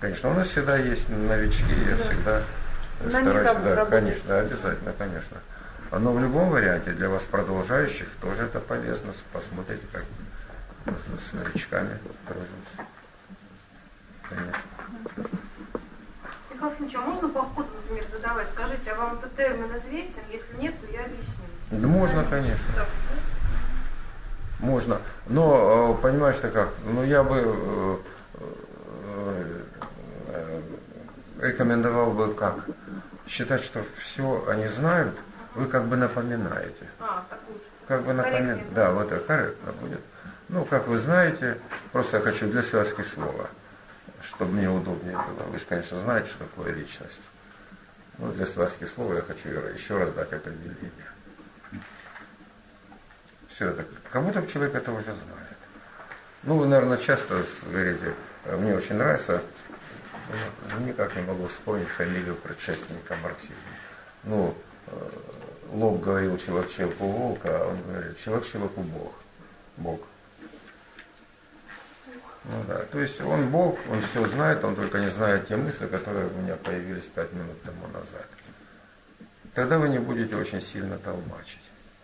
Конечно, у нас всегда есть новички, я всегда стараюсь, да, конечно, да, обязательно, конечно. Но в любом варианте для вас продолжающих тоже это полезно. Посмотрите, как с новичками дружить. Конечно. Михаил Ефимович, а можно по ходу, например, задавать? Скажите, а вам этот термин известен? Если нет, то я объясню. Да можно, конечно. Да. Можно. Но, понимаешь-то как, ну я бы рекомендовал бы как? Считать, что все они знают, вы как бы напоминаете. Так лучше. Как бы напоминаете. Да, вот это корректно будет. Ну, как вы знаете, просто я хочу для связки слова, чтобы мне удобнее было. Вы же, конечно, знаете, что такое личность. Но для связки слова я хочу еще раз дать определение. Все это, как будто человек это уже знает. Ну, вы, наверное, часто говорите, мне очень нравится, никак не могу вспомнить фамилию предшественника марксизма. Ну, Лоб говорил человек человеку волк, а он говорит человек человеку Бог. Бог. Ну да, то есть он Бог, он все знает, он только не знает те мысли, которые у меня появились 5 минут тому назад. Тогда вы не будете очень сильно толмачить.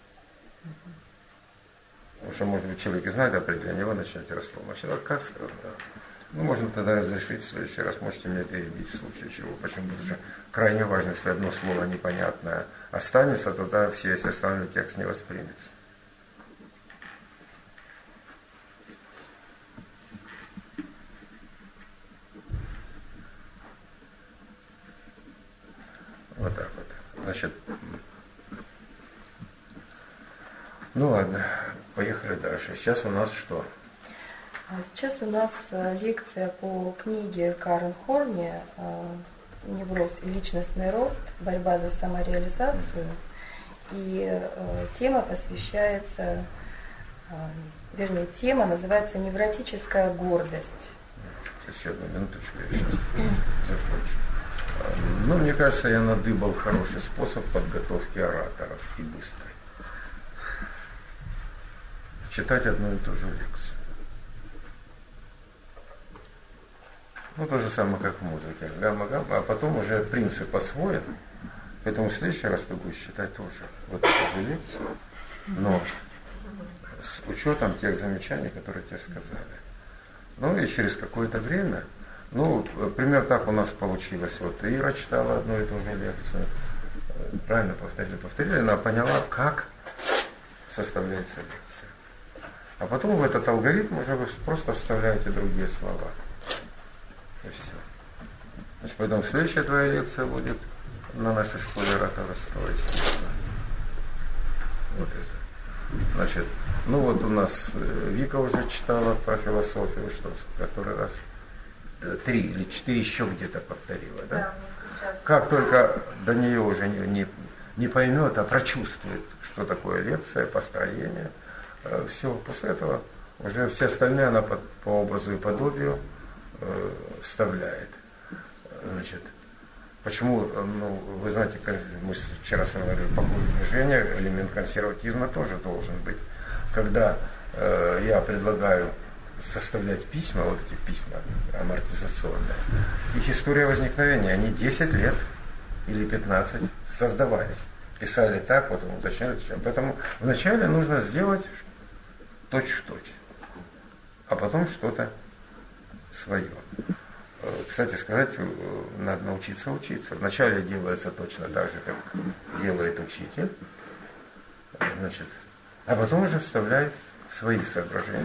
Потому что, может быть, человек и знает определение, вы начнете растолмачить. А как сказать? Да. Ну, можно тогда разрешить в следующий раз, можете меня перебить в случае чего. Почему? Потому что крайне важно, если одно слово непонятное останется, тогда весь остальной текст не воспримется. Вот так вот. Значит, ну ладно, поехали дальше. Сейчас у нас что? Сейчас у нас лекция по книге Карен Хорни «Невроз и личностный рост. Борьба за самореализацию». И тема посвящается, вернее, тема называется «Невротическая гордость». Еще одну минуточку, я сейчас закончу. Ну, мне кажется, я надыбал хороший способ подготовки ораторов и быстрый. Читать одну и ту же лекцию. Ну, то же самое, как в музыке. Гамма-гамма, а потом уже принцип освоен. Поэтому в следующий раз ты будешь читать тоже вот эту же лекцию, но с учетом тех замечаний, которые тебе сказали. Ну, и через какое-то время, ну, примерно так у нас получилось. Вот Ира читала одну и ту же лекцию. Правильно повторили. Она поняла, как составляется лекция. А потом в этот алгоритм уже вы просто вставляете другие слова. И все. Значит, поэтому следующая твоя лекция будет на нашей школе ораторского искусства. Вот это. Значит, ну вот у нас Вика уже читала про философию, что в который раз 3 или 4 еще где-то повторила, да? Как только до нее уже не поймет, а прочувствует, что такое лекция, построение, все, после этого уже все остальные она по образу и подобию вставляет. Значит, почему, ну, вы знаете, мы вчера с вами говорили по культу движения, элемент консерватизма тоже должен быть. Когда я предлагаю составлять письма, вот эти письма амортизационные, их история возникновения, они 10 лет или 15 создавались. Писали так, потом уточняли. Поэтому вначале нужно сделать точь-в-точь, а потом что-то свое. Кстати сказать, надо научиться учиться. Вначале делается точно так же, как делает учитель, значит, а потом уже вставляет свои соображения.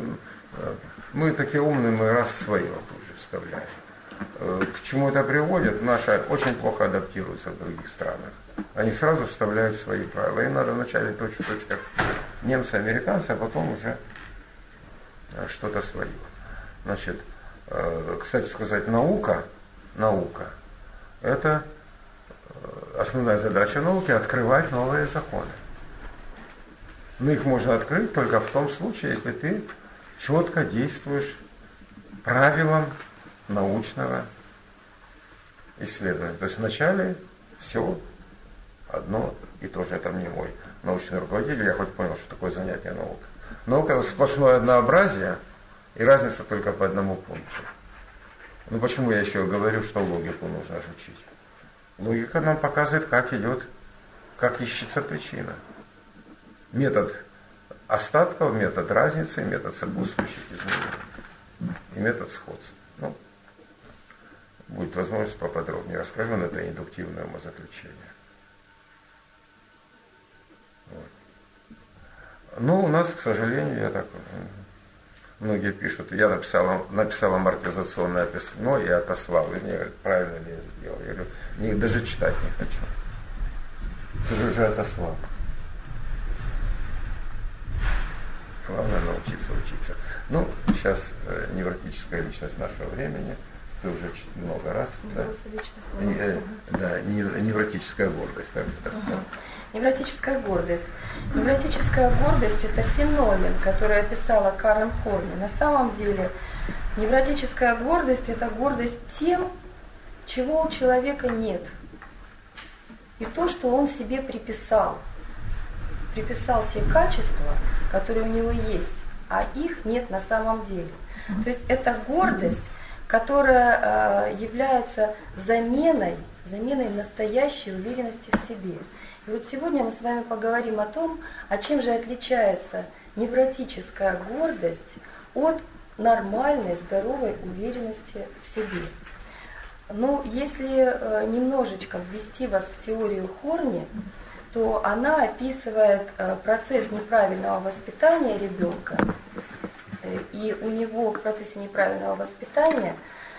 Мы такие умные, мы раз свое тоже вставляем. К чему это приводит? Наши очень плохо адаптируются в других странах. Они сразу вставляют свои правила. Им надо вначале точь-в-точь, как немцы, американцы, а потом уже что-то свое. Значит, кстати сказать, наука, это основная задача науки — открывать новые законы. Но их можно открыть только в том случае, если ты четко действуешь правилам научного исследования. То есть вначале все одно и то же. Это мне мой научный руководитель, я хоть понял, что такое занятие наука. Наука — это сплошное однообразие, и разница только по одному пункту. Ну почему я еще говорю, что логику нужно учить? Логика нам показывает, как идет, как ищется причина. Метод остатков, метод разницы, метод сопутствующих изменений и метод сходства. Ну, будет возможность поподробнее расскажу, но это индуктивное умозаключение. Вот. Ну, у нас, к сожалению, я так... Многие пишут, я написал амортизационное письмо и отослал. И мне говорят, правильно ли я сделал. Я говорю, даже читать не хочу. Ты же уже отослал. Главное научиться учиться. Ну, сейчас невротическая личность нашего времени. Ты уже много раз. Да, невротическая гордость. Так, Невротическая гордость. Невротическая гордость – это феномен, который описала Карен Хорни. На самом деле невротическая гордость – это гордость тем, чего у человека нет. И то, что он себе приписал. Приписал те качества, которые у него есть, а их нет на самом деле. То есть это гордость, которая является заменой настоящей уверенности в себе. И вот сегодня мы с вами поговорим о том, а чем же отличается невротическая гордость от нормальной, здоровой уверенности в себе. Ну, если немножечко ввести вас в теорию Хорни, то она описывает процесс неправильного воспитания ребенка. И у него в процессе неправильного воспитания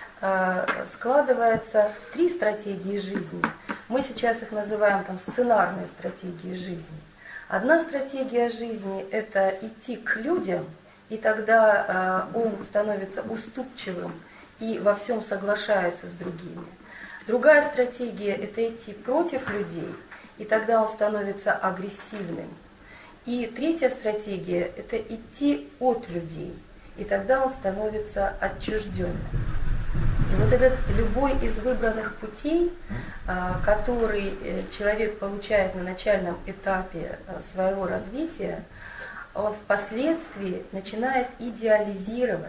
складывается 3 стратегии жизни. Мы сейчас их называем сценарные стратегии жизни. Одна стратегия жизни – это идти к людям, и тогда он становится уступчивым и во всем соглашается с другими. Другая стратегия – это идти против людей, и тогда он становится агрессивным. И третья стратегия – это идти от людей, и тогда он становится отчужденным. И вот этот любой из выбранных путей, который человек получает на начальном этапе своего развития, он впоследствии начинает идеализировать.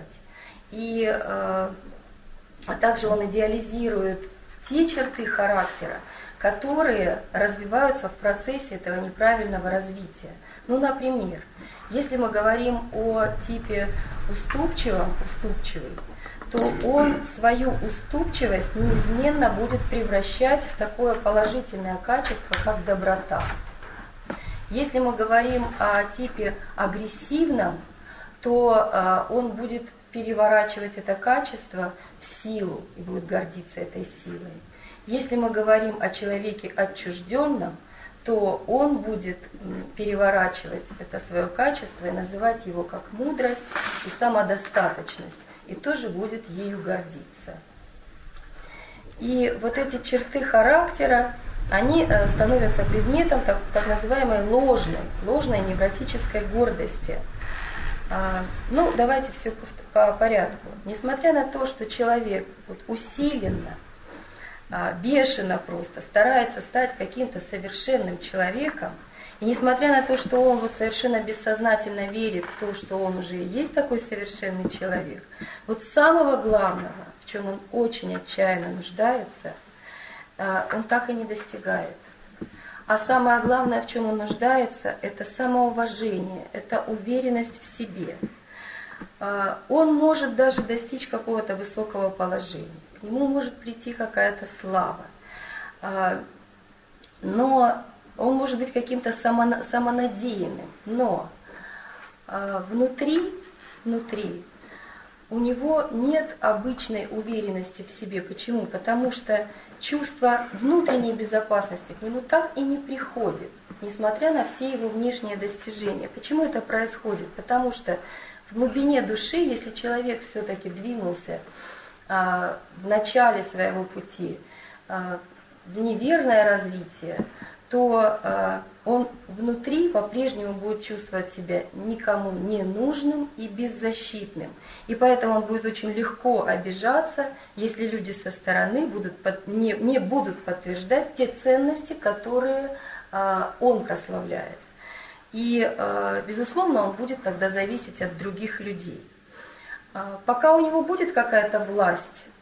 А также он идеализирует те черты характера, которые развиваются в процессе этого неправильного развития. Ну, например, если мы говорим о типе уступчивый, то он свою уступчивость неизменно будет превращать в такое положительное качество, как доброта. Если мы говорим о типе агрессивном, то он будет переворачивать это качество в силу и будет гордиться этой силой. Если мы говорим о человеке отчужденном, то он будет переворачивать это свое качество и называть его как мудрость и самодостаточность, и тоже будет ею гордиться. И вот эти черты характера, они становятся предметом так называемой ложной невротической гордости. Ну, давайте все по порядку. Несмотря на то, что человек усиленно, бешено просто старается стать каким-то совершенным человеком, и несмотря на то, что он совершенно бессознательно верит в то, что он уже есть такой совершенный человек, самого главного, в чем он очень отчаянно нуждается, он так и не достигает. А самое главное, в чем он нуждается, это самоуважение, это уверенность в себе. Он может даже достичь какого-то высокого положения, к нему может прийти какая-то слава, но он может быть каким-то самонадеянным, но внутри у него нет обычной уверенности в себе. Почему? Потому что чувство внутренней безопасности к нему так и не приходит, несмотря на все его внешние достижения. Почему это происходит? Потому что в глубине души, если человек все-таки двинулся в начале своего пути в неверное развитие, то он внутри по-прежнему будет чувствовать себя никому не нужным и беззащитным. И поэтому он будет очень легко обижаться, если люди со стороны не будут подтверждать те ценности, которые он прославляет. И, безусловно, он будет тогда зависеть от других людей. Пока у него будет какая-то власть